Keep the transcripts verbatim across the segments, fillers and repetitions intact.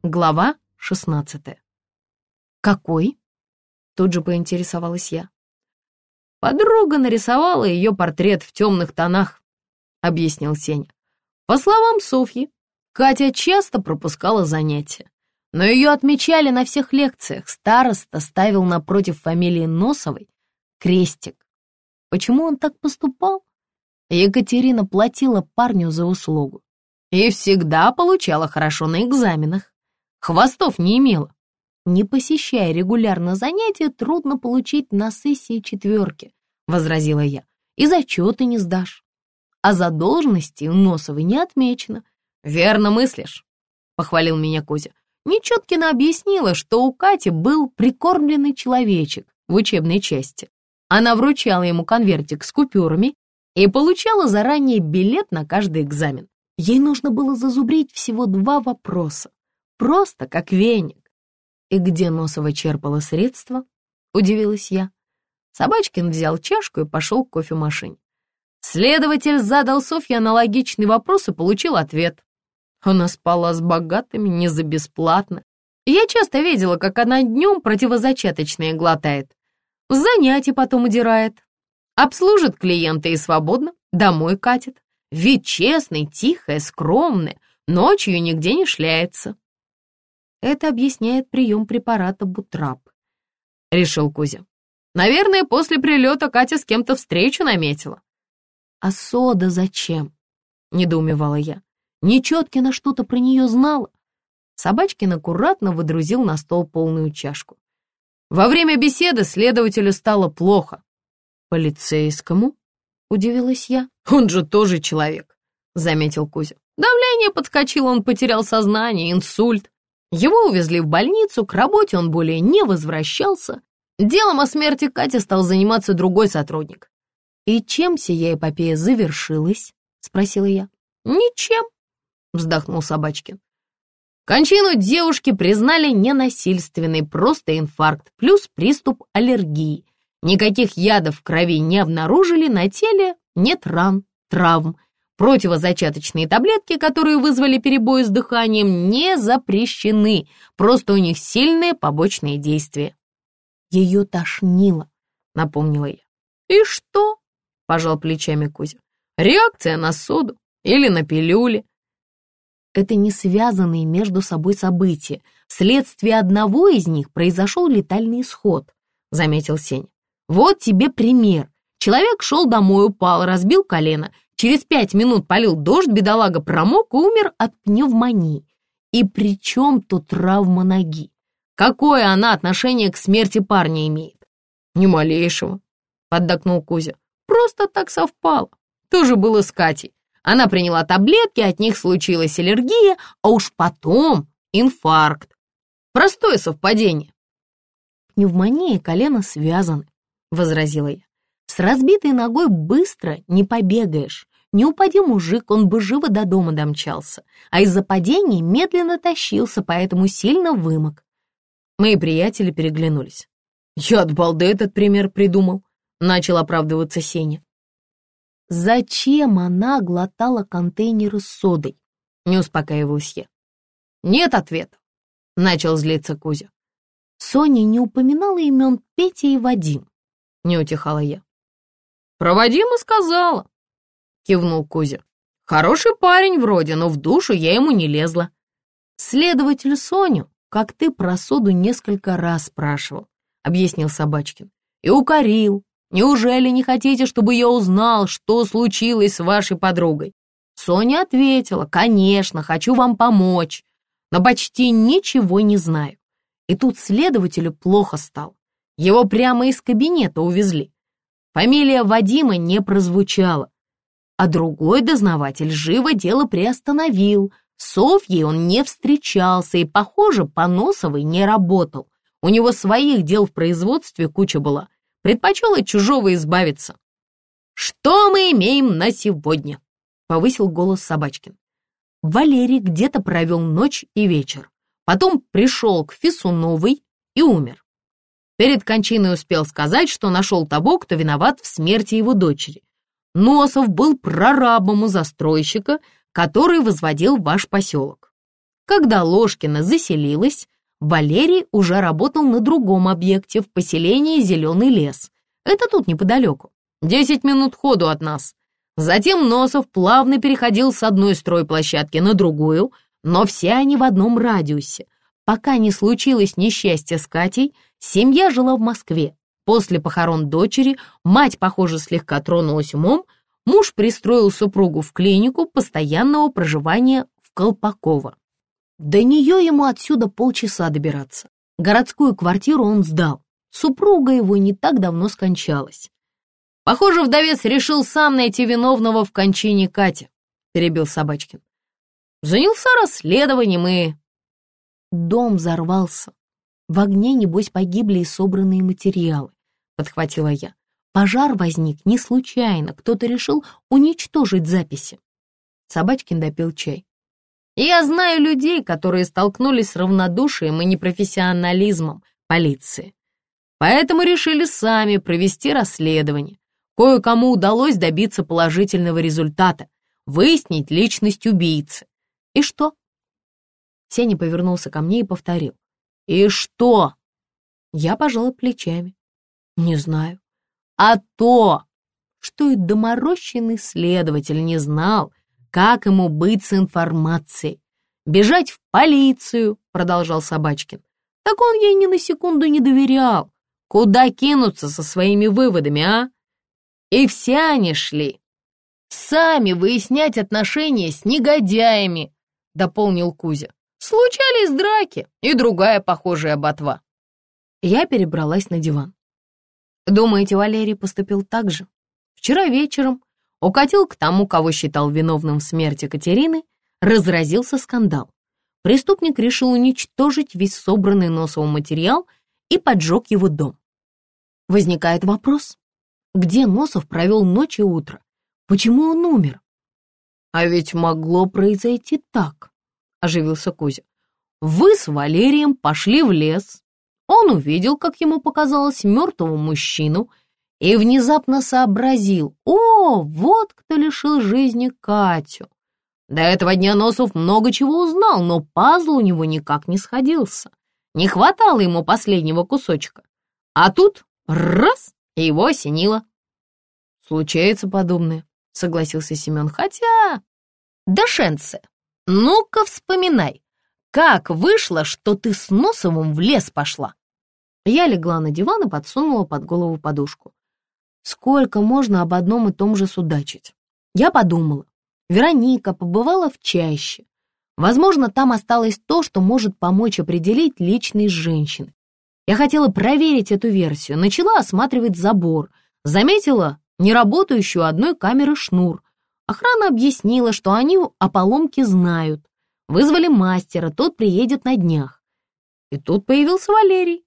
Глава шестнадцатая. «Какой?» — тут же поинтересовалась я. «Подруга нарисовала ее портрет в темных тонах», — объяснил Сеня. «По словам Софьи, Катя часто пропускала занятия, но ее отмечали на всех лекциях. Староста ставил напротив фамилии Носовой крестик. Почему он так поступал? Екатерина платила парню за услугу и всегда получала хорошо на экзаменах. Хвостов не имела. Не посещая регулярно занятия, трудно получить на сессии четверки, возразила я, и зачеты не сдашь. А задолженности у Носовой не отмечено. Верно мыслишь, похвалил меня Кузя. Нечеткина объяснила, что у Кати был прикормленный человечек в учебной части. Она вручала ему конвертик с купюрами и получала заранее билет на каждый экзамен. Ей нужно было зазубрить всего два вопроса. Просто как веник. И где Носова черпала средства? Удивилась я. Собачкин взял чашку и пошел к кофемашине. Следователь задал Софье аналогичный вопрос и получил ответ. Она спала с богатыми не за бесплатно. Я часто видела, как она днем противозачаточные глотает. С занятий потом удирает. Обслужит клиента и свободно, домой катит. Вид честный, тихая, скромная, ночью нигде не шляется. Это объясняет прием препарата Бутрап, решил Кузя. Наверное, после прилета Катя с кем-то встречу наметила. А сода зачем? Недоумевала я. Нечеткина что-то про нее знала. Собачкин аккуратно выдрузил на стол полную чашку. Во время беседы следователю стало плохо. Полицейскому? Удивилась я. Он же тоже человек, заметил Кузя. Давление подскочило, он потерял сознание, инсульт. Его увезли в больницу, к работе он более не возвращался. Делом о смерти Кати стал заниматься другой сотрудник. «И чем сия эпопея завершилась?» — спросила я. «Ничем», — вздохнул Собачкин. Кончину девушки признали ненасильственной, просто инфаркт, плюс приступ аллергии. Никаких ядов в крови не обнаружили, на теле нет ран, травм. Противозачаточные таблетки, которые вызвали перебои с дыханием, не запрещены, просто у них сильные побочные действия. Ее тошнило, напомнила я. И что? Пожал плечами Кузя. Реакция на соду или на пилюли. Это не связанные между собой события. Вследствие одного из них произошел летальный исход, заметил Сеня. Вот тебе пример. Человек шел домой, упал, разбил колено. Через пять минут полил дождь, бедолага промок и умер от пневмонии. И при чем тут травма ноги? Какое она отношение к смерти парня имеет? Ни малейшего, поддакнул Кузя. Просто так совпало. Тоже было с Катей. Она приняла таблетки, от них случилась аллергия, а уж потом инфаркт. Простое совпадение. Пневмония и колено связаны, возразила я. С разбитой ногой быстро не побегаешь. Не упади, мужик, он бы живо до дома домчался, а из-за падения медленно тащился, поэтому сильно вымок. Мои приятели переглянулись. Я от балды этот пример придумал, начал оправдываться Сеня. Зачем она глотала контейнеры с содой? Не успокаивалась я. Нет ответа, начал злиться Кузя. Соня не упоминала имен Петя и Вадим, не утихала я. Про Вадима сказала, кивнул Кузя. Хороший парень вроде, но в душу я ему не лезла. Следователь Соню, как ты про соду несколько раз спрашивал, объяснил Собачкин. И укорил. Неужели не хотите, чтобы я узнал, что случилось с вашей подругой? Соня ответила, конечно, хочу вам помочь, но почти ничего не знаю. И тут следователю плохо стало. Его прямо из кабинета увезли. Фамилия Вадима не прозвучала. А другой дознаватель живо дело приостановил. С Софьей он не встречался и, похоже, по Носовой не работал. У него своих дел в производстве куча была. Предпочел от чужого избавиться. «Что мы имеем на сегодня?» — повысил голос Собачкин. Валерий где-то провел ночь и вечер. Потом пришел к Фисуновой и умер. Перед кончиной успел сказать, что нашел того, кто виноват в смерти его дочери. Носов был прорабом у застройщика, который возводил ваш поселок. Когда Ложкина заселилась, Валерий уже работал на другом объекте в поселении Зеленый лес. Это тут неподалеку. Десять минут ходу от нас. Затем Носов плавно переходил с одной стройплощадки на другую, но все они в одном радиусе. Пока не случилось несчастье с Катей, семья жила в Москве. После похорон дочери мать, похоже, слегка тронулась умом, муж пристроил супругу в клинику постоянного проживания в Колпаково. До нее ему отсюда полчаса добираться. Городскую квартиру он сдал. Супруга его не так давно скончалась. «Похоже, вдовец решил сам найти виновного в кончине Кати», — перебил Собачкин. «Занялся расследованием и...» «Дом взорвался. В огне, небось, погибли и собранные материалы», — подхватила я. «Пожар возник не случайно, кто-то решил уничтожить записи». Собачкин допил чай. «Я знаю людей, которые столкнулись с равнодушием и непрофессионализмом полиции. Поэтому решили сами провести расследование. Кое-кому удалось добиться положительного результата, выяснить личность убийцы. И что?» Сеня повернулся ко мне и повторил. «И что?» Я пожала плечами. «Не знаю. А то, что и доморощенный следователь не знал, как ему быть с информацией. Бежать в полицию», — продолжал Собачкин. «Так он ей ни на секунду не доверял. Куда кинуться со своими выводами, а? И все они шли сами выяснять отношения с негодяями», — дополнил Кузя. «Случались драки и другая похожая ботва». Я перебралась на диван. «Думаете, Валерий поступил так же? Вчера вечером укатил к тому, кого считал виновным в смерти Катерины, разразился скандал. Преступник решил уничтожить весь собранный Носовым материал и поджег его дом. Возникает вопрос, где Носов провел ночь и утро? Почему он умер?» «А ведь могло произойти так», — оживился Кузя. «Вы с Валерием пошли в лес. Он увидел, как ему показалось, мертвого мужчину и внезапно сообразил: о, вот кто лишил жизни Катю. До этого дня Носов много чего узнал, но пазл у него никак не сходился. Не хватало ему последнего кусочка. А тут раз, и его осенило». «Случается подобное», — согласился Семен, «хотя...» «Дашенце, ну-ка вспоминай, как вышло, что ты с Носовым в лес пошла?» Я легла на диван и подсунула под голову подушку. Сколько можно об одном и том же судачить? Я подумала, Вероника побывала в чаще. Возможно, там осталось то, что может помочь определить личность женщины. Я хотела проверить эту версию, начала осматривать забор, заметила неработающую одной камеры шнур. Охрана объяснила, что они о поломке знают. Вызвали мастера, тот приедет на днях. И тут появился Валерий.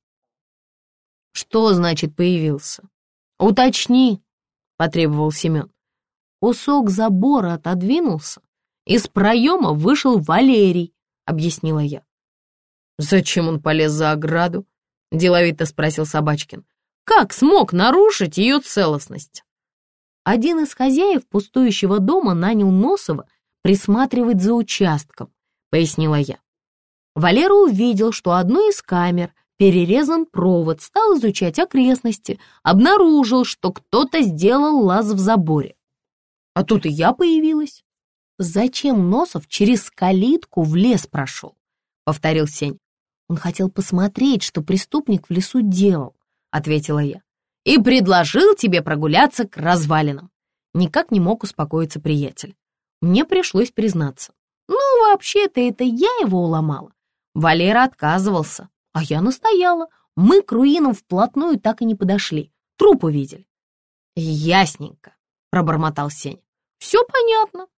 «Что значит появился? Уточни», — потребовал Семен. «Кусок забора отодвинулся, из проема вышел Валерий», — объяснила я. «Зачем он полез за ограду?» — деловито спросил Собачкин. «Как смог нарушить ее целостность?» Один из хозяев пустующего дома нанял Носова присматривать за участком, пояснила я. Валера увидел, что одной из камер перерезан провод, стал изучать окрестности, обнаружил, что кто-то сделал лаз в заборе. А тут и я появилась. «Зачем Носов через калитку в лес прошел?» — повторил Сень. «Он хотел посмотреть, что преступник в лесу делал», — ответила я. «И предложил тебе прогуляться к развалинам». Никак не мог успокоиться приятель. Мне пришлось признаться. Ну, вообще-то это я его уломала. Валера отказывался, а я настояла. Мы к руинам вплотную так и не подошли. Труп увидели. «Ясненько», — пробормотал Сеня. «Все понятно.